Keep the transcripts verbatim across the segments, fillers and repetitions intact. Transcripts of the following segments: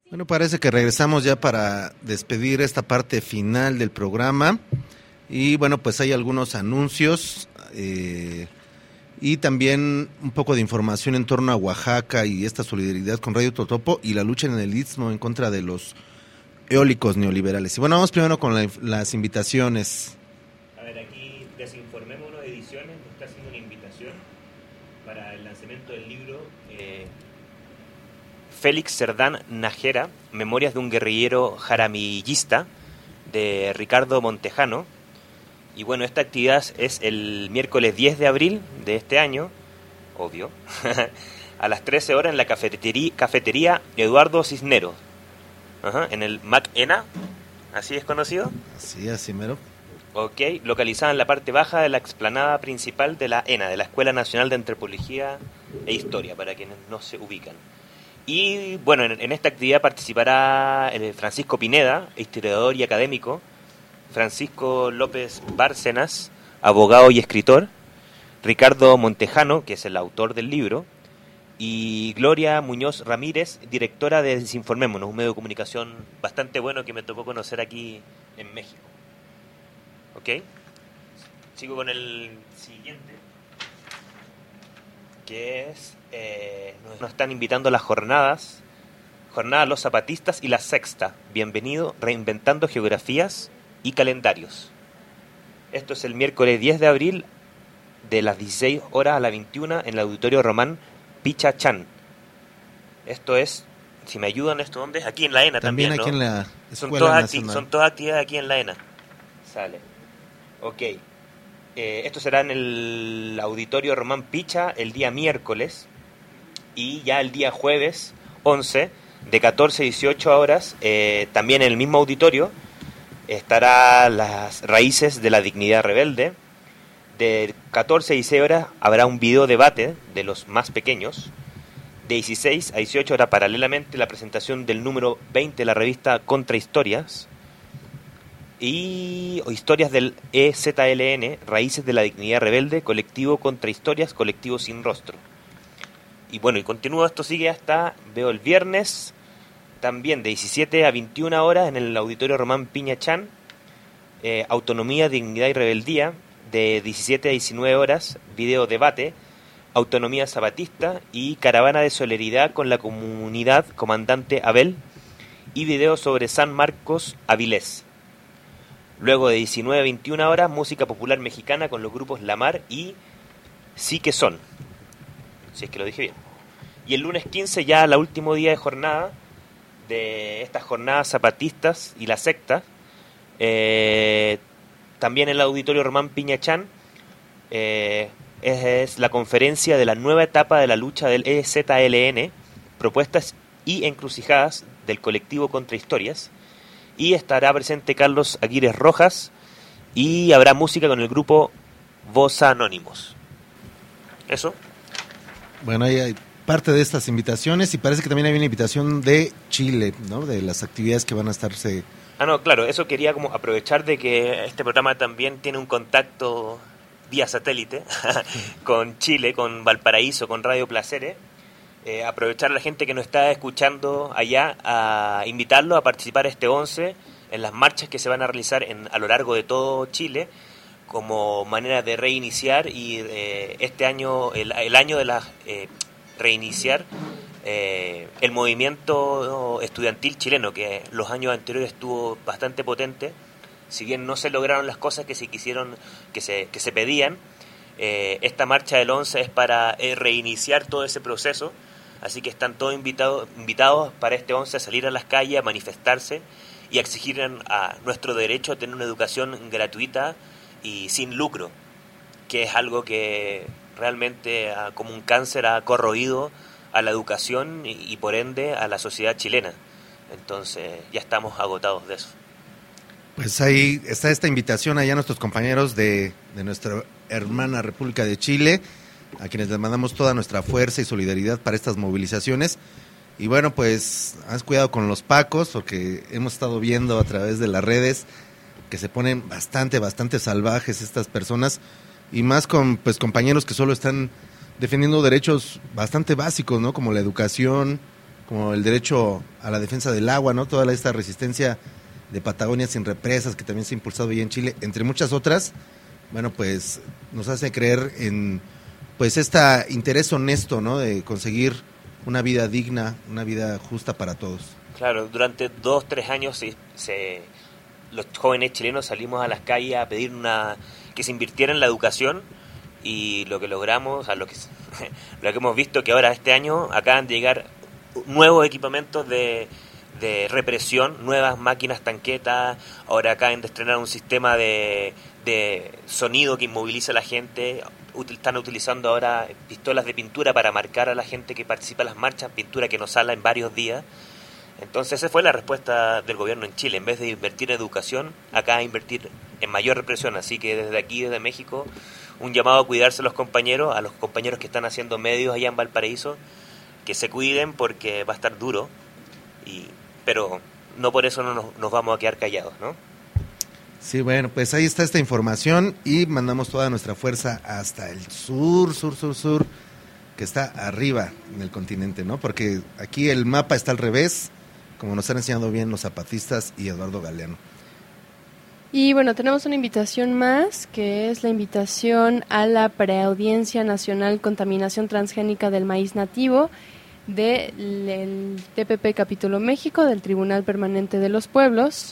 Bueno, parece que regresamos ya para despedir esta parte final del programa. Y bueno, pues hay algunos anuncios eh, y también un poco de información en torno a Oaxaca y esta solidaridad con Radio Totopo y la lucha en el Istmo en contra de los eólicos neoliberales. Y bueno, vamos primero con la, las invitaciones. A ver, aquí Desinformémonos Ediciones nos está haciendo una invitación para el lanzamiento del libro eh, Félix Cerdán Nájera, Memorias de un guerrillero jaramillista, de Ricardo Montejano. Y bueno, esta actividad es el miércoles diez de abril de este año, obvio, a las trece horas en la cafetería, cafetería Eduardo Cisneros, ajá, en el Mac ENA, ¿así es conocido? Sí, así mero. Ok, localizada en la parte baja de la explanada principal de la ENA, de la Escuela Nacional de Antropología e Historia, para quienes no se ubican. Y bueno, en, en esta actividad participará el Francisco Pineda, historiador y académico, Francisco López Bárcenas, abogado y escritor, Ricardo Montejano, que es el autor del libro, y Gloria Muñoz Ramírez, directora de Desinformémonos, un medio de comunicación bastante bueno que me tocó conocer aquí en México. ¿Ok? Sigo con el siguiente, que es, eh, nos están invitando a las jornadas, jornadas Los Zapatistas y la Sexta, bienvenido, reinventando geografías y calendarios. Esto es el miércoles diez de abril de las dieciséis horas a las veintiuna en el Auditorio Román Pichachán. Esto es, si me ayudan estos hombres, aquí en la ENA también, también aquí, ¿no? en la son, Escuela todas Nacional. acti- son todas actividades aquí en la ENA. Sale. Ok. Eh, esto será en el Auditorio Román Picha el día miércoles y ya el día jueves once de catorce a dieciocho horas, eh, también en el mismo auditorio, estará las raíces de la dignidad rebelde. De catorce a dieciséis horas habrá un video debate de los más pequeños. De dieciséis a dieciocho horas paralelamente la presentación del número veinte de la revista Contrahistorias y o historias del E Z L N, Raíces de la Dignidad Rebelde, colectivo Contrahistorias, colectivo sin rostro. Y bueno, y continúa, esto sigue hasta, veo el viernes, también de diecisiete a veintiuna horas en el Auditorio Román Piñachán, eh, Autonomía, Dignidad y Rebeldía. De diecisiete a diecinueve horas, video debate, Autonomía Zapatista y Caravana de Solidaridad con la Comunidad Comandante Abel y video sobre San Marcos Avilés. Luego de diecinueve a veintiuna horas, música popular mexicana con los grupos La Mar y Sí que Son, si es que lo dije bien. Y el lunes quince, ya el último día de jornada de estas jornadas zapatistas y la secta, eh, también en el Auditorio Román Piñachán, eh, es, es la conferencia de la nueva etapa de la lucha del E Z L N, propuestas y encrucijadas del colectivo Contrahistorias, y estará presente Carlos Aguirre Rojas, y habrá música con el grupo Voz Anónimos. Eso. Bueno, ahí hay parte de estas invitaciones y parece que también hay una invitación de Chile, ¿no? De las actividades que van a estarse... Ah, no, claro, eso quería como aprovechar de que este programa también tiene un contacto vía satélite con Chile, con Valparaíso, con Radio Placeres. Eh, aprovechar a la gente que nos está escuchando allá a invitarlo a participar este once en las marchas que se van a realizar en, a lo largo de todo Chile, como manera de reiniciar y eh, este año, el, el año de la eh, reiniciar Eh, el movimiento estudiantil chileno, que los años anteriores estuvo bastante potente. Si bien no se lograron las cosas que se quisieron, que se, que se pedían, eh, esta marcha del once es para eh, reiniciar todo ese proceso. Así que están todos invitados, invitados para este once a salir a las calles, a manifestarse y a exigir a nuestro derecho a tener una educación gratuita y sin lucro, que es algo que realmente ah, como un cáncer ha corroído a la educación y, y por ende a la sociedad chilena. Entonces ya estamos agotados de eso. Pues ahí está esta invitación allá a nuestros compañeros de, de nuestra hermana República de Chile, a quienes les mandamos toda nuestra fuerza y solidaridad para estas movilizaciones. Y bueno, pues haz cuidado con los pacos, porque hemos estado viendo a través de las redes que se ponen bastante, bastante salvajes estas personas, y más con pues compañeros que solo están defendiendo derechos bastante básicos, ¿no? Como la educación, como el derecho a la defensa del agua, ¿no? Toda esta resistencia de Patagonia sin represas, que también se ha impulsado ahí en Chile, entre muchas otras, bueno, pues nos hace creer en pues este interés honesto, ¿no? De conseguir una vida digna, una vida justa para todos. Claro, durante dos, tres años se, se, los jóvenes chilenos salimos a las calles a pedir una que se invirtiera en la educación, y lo que logramos, a lo que lo que hemos visto que ahora este año acaban de llegar nuevos equipamientos de, de represión, nuevas máquinas tanquetas, ahora acaban de estrenar un sistema de, de sonido que inmoviliza a la gente, están utilizando ahora pistolas de pintura para marcar a la gente que participa en las marchas, pintura que no sale en varios días. Entonces esa fue la respuesta del gobierno en Chile, en vez de invertir en educación, acá invertir en mayor represión. Así que desde aquí, desde México, un llamado a cuidarse a los compañeros, a los compañeros que están haciendo medios allá en Valparaíso, que se cuiden porque va a estar duro, y pero no por eso no nos, nos vamos a quedar callados, ¿no? Sí, bueno, pues ahí está esta información y mandamos toda nuestra fuerza hasta el sur, sur, sur, sur, que está arriba en el continente, ¿no? Porque aquí el mapa está al revés, como nos han enseñado bien los zapatistas y Eduardo Galeano. Y bueno, tenemos una invitación más, que es la invitación a la preaudiencia nacional Contaminación Transgénica del Maíz Nativo del T P P Capítulo México, del Tribunal Permanente de los Pueblos.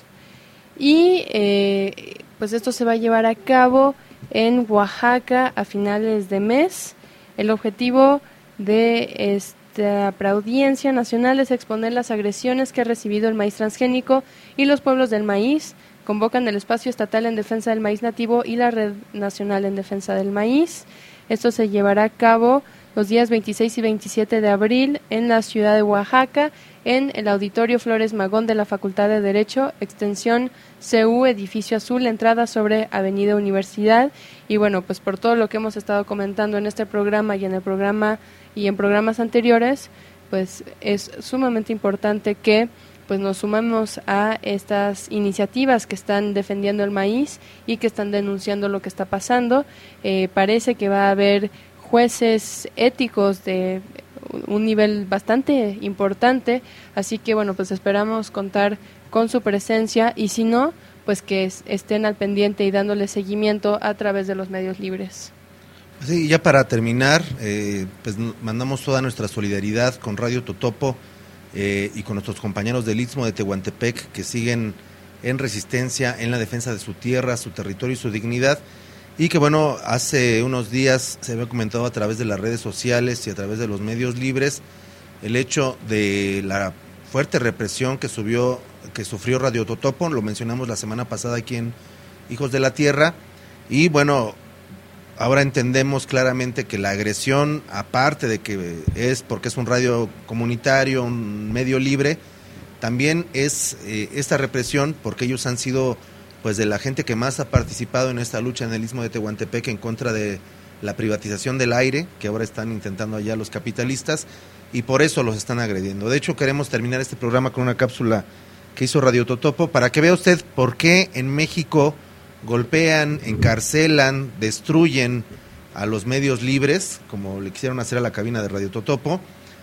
Y eh, pues esto se va a llevar a cabo en Oaxaca a finales de mes. El objetivo de esta preaudiencia nacional es exponer las agresiones que ha recibido el maíz transgénico y los pueblos del maíz. Convocan el Espacio Estatal en Defensa del Maíz Nativo y la Red Nacional en Defensa del Maíz. Esto se llevará a cabo los días veintiséis y veintisiete de abril en la ciudad de Oaxaca, en el Auditorio Flores Magón de la Facultad de Derecho, extensión C U, edificio azul, entrada sobre Avenida Universidad. Y bueno, pues por todo lo que hemos estado comentando en este programa y en el programa y en programas anteriores, pues es sumamente importante que pues nos sumamos a estas iniciativas que están defendiendo el maíz y que están denunciando lo que está pasando. Eh, parece que va a haber jueces éticos de un nivel bastante importante, así que bueno, pues esperamos contar con su presencia, y si no, pues que es, estén al pendiente y dándole seguimiento a través de los medios libres. Sí, ya para terminar, eh, pues mandamos toda nuestra solidaridad con Radio Totopo eh, y con nuestros compañeros del Istmo de Tehuantepec, que siguen en resistencia, en la defensa de su tierra, su territorio y su dignidad. Y que bueno, hace unos días se había comentado a través de las redes sociales y a través de los medios libres el hecho de la fuerte represión que subió, que sufrió Radio Totopo, lo mencionamos la semana pasada aquí en Hijos de la Tierra, y bueno, ahora entendemos claramente que la agresión, aparte de que es porque es un radio comunitario, un medio libre, también es eh, esta represión porque ellos han sido pues de la gente que más ha participado en esta lucha en el Istmo de Tehuantepec en contra de la privatización del aire, que ahora están intentando allá los capitalistas, y por eso los están agrediendo. De hecho, queremos terminar este programa con una cápsula que hizo Radio Totopo, para que vea usted por qué en México golpean, encarcelan, destruyen a los medios libres, como le quisieron hacer a la cabina de Radio Totopo,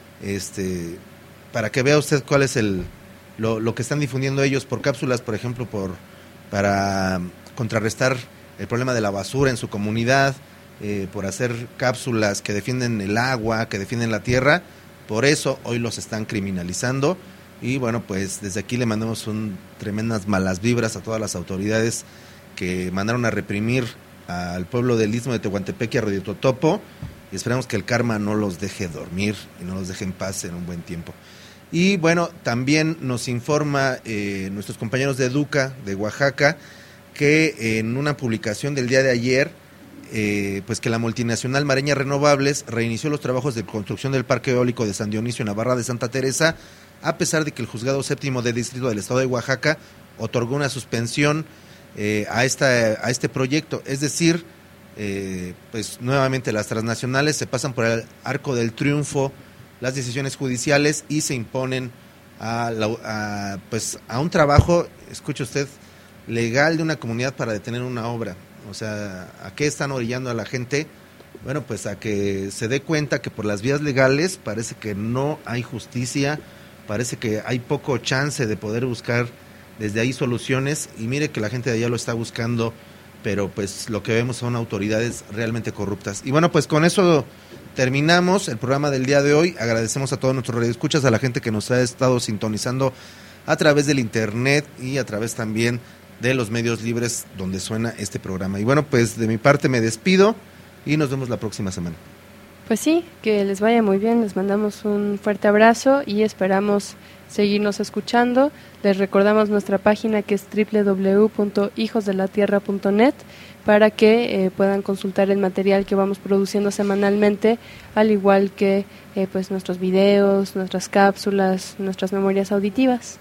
este, para que vea usted cuál es el lo, lo que están difundiendo ellos por cápsulas, por ejemplo, por para contrarrestar el problema de la basura en su comunidad, eh, por hacer cápsulas que defienden el agua, que defienden la tierra. Por eso hoy los están criminalizando, y bueno, pues desde aquí le mandamos un tremendas malas vibras a todas las autoridades que mandaron a reprimir al pueblo del Istmo de Tehuantepec y a Radio Totopo, y esperamos que el karma no los deje dormir y no los deje en paz en un buen tiempo. Y bueno, también nos informa eh, nuestros compañeros de Educa, de Oaxaca, que en una publicación del día de ayer, eh, pues que la multinacional Mareña Renovables reinició los trabajos de construcción del parque eólico de San Dionisio en la Barra de Santa Teresa, a pesar de que el Juzgado Séptimo de Distrito del Estado de Oaxaca otorgó una suspensión eh, a, esta, a este proyecto. Es decir, eh, pues nuevamente las transnacionales se pasan por el arco del triunfo las decisiones judiciales y se imponen a, la, a, pues, a un trabajo, escuche usted, legal de una comunidad para detener una obra. O sea, ¿a qué están orillando a la gente? Bueno, pues a que se dé cuenta que por las vías legales parece que no hay justicia, parece que hay poco chance de poder buscar desde ahí soluciones, y mire que la gente de allá lo está buscando, pero pues lo que vemos son autoridades realmente corruptas. Y bueno, pues con eso terminamos el programa del día de hoy. Agradecemos a todos nuestros radioescuchas, a la gente que nos ha estado sintonizando a través del internet y a través también de los medios libres donde suena este programa. Y bueno, pues de mi parte me despido y nos vemos la próxima semana. Pues sí, que les vaya muy bien, les mandamos un fuerte abrazo y esperamos seguirnos escuchando. Les recordamos nuestra página, que es doble u doble u doble u punto hijos de la tierra punto net, para que eh, puedan consultar el material que vamos produciendo semanalmente, al igual que eh, pues nuestros videos, nuestras cápsulas, nuestras memorias auditivas.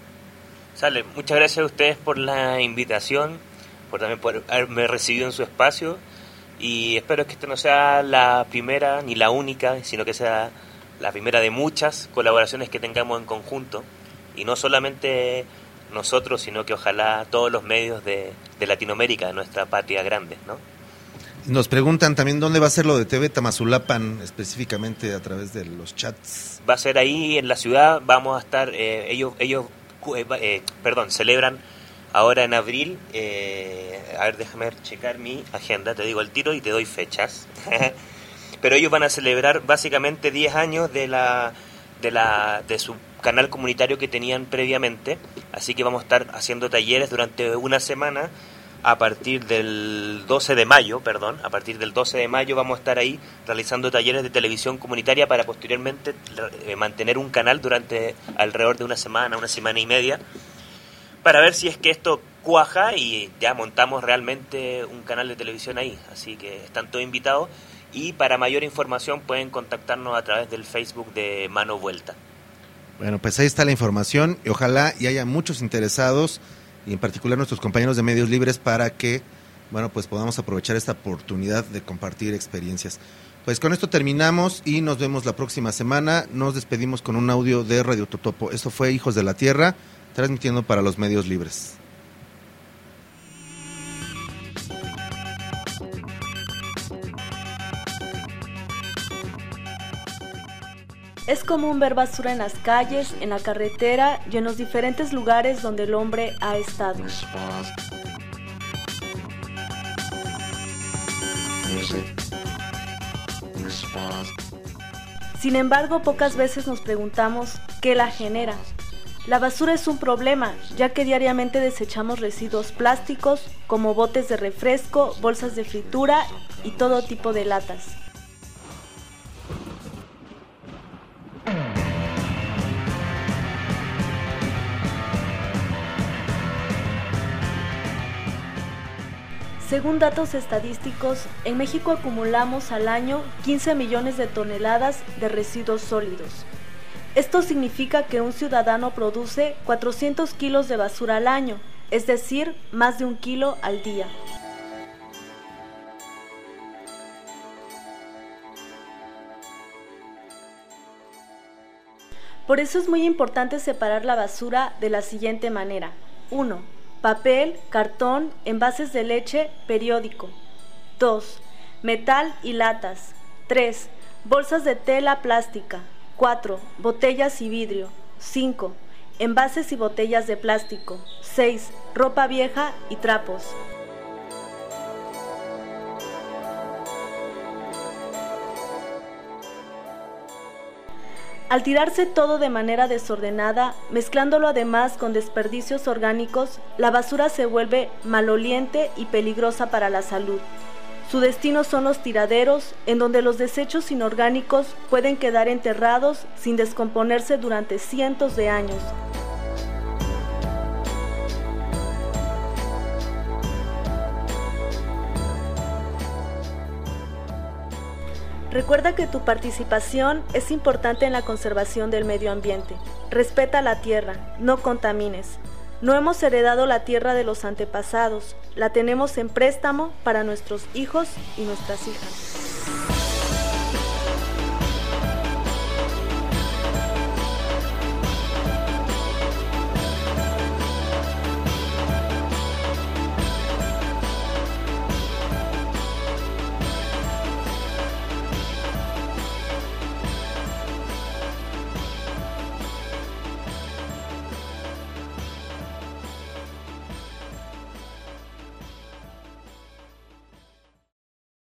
Sale, muchas gracias a ustedes por la invitación, por también por haberme recibido en su espacio, y espero que esta no sea la primera ni la única, sino que sea la primera de muchas colaboraciones que tengamos en conjunto, y no solamente nosotros, sino que ojalá todos los medios de, de Latinoamérica, de nuestra patria grande, ¿no? Nos preguntan también dónde va a ser lo de T V Tamazulapan, específicamente a través de los chats. Va a ser ahí en la ciudad, vamos a estar, eh, ellos, ellos eh, eh, perdón, celebran ahora en abril, eh, a ver, déjame checar mi agenda, te digo el tiro y te doy fechas. Pero ellos van a celebrar básicamente diez años de la de la de su canal comunitario que tenían previamente, así que vamos a estar haciendo talleres durante una semana a partir del doce de mayo, perdón, a partir del doce de mayo vamos a estar ahí realizando talleres de televisión comunitaria para posteriormente eh, mantener un canal durante alrededor de una semana, una semana y media, para ver si es que esto cuaja y ya montamos realmente un canal de televisión ahí, así que están todos invitados. Y para mayor información pueden contactarnos a través del Facebook de Mano Vuelta. Bueno, pues ahí está la información y ojalá y haya muchos interesados, y en particular nuestros compañeros de medios libres, para que, bueno, pues podamos aprovechar esta oportunidad de compartir experiencias. Pues con esto terminamos y nos vemos la próxima semana. Nos despedimos con un audio de Radio Totopo. Esto fue Hijos de la Tierra, transmitiendo para los medios libres. Es común ver basura en las calles, en la carretera y en los diferentes lugares donde el hombre ha estado. Sin embargo, pocas veces nos preguntamos qué la genera. La basura es un problema, ya que diariamente desechamos residuos plásticos como botes de refresco, bolsas de fritura y todo tipo de latas. Según datos estadísticos, en México acumulamos al año quince millones de toneladas de residuos sólidos. Esto significa que un ciudadano produce cuatrocientos kilos de basura al año, es decir, más de un kilo al día. Por eso es muy importante separar la basura de la siguiente manera. uno. Papel, cartón, envases de leche, periódico. dos. Metal y latas. tres. Bolsas de tela plástica. cuatro. Botellas y vidrio. cinco. Envases y botellas de plástico. seis. Ropa vieja y trapos. Al tirarse todo de manera desordenada, mezclándolo además con desperdicios orgánicos, la basura se vuelve maloliente y peligrosa para la salud. Su destino son los tiraderos, en donde los desechos inorgánicos pueden quedar enterrados sin descomponerse durante cientos de años. Recuerda que tu participación es importante en la conservación del medio ambiente. Respeta la tierra, no contamines. No hemos heredado la tierra de los antepasados, la tenemos en préstamo para nuestros hijos y nuestras hijas.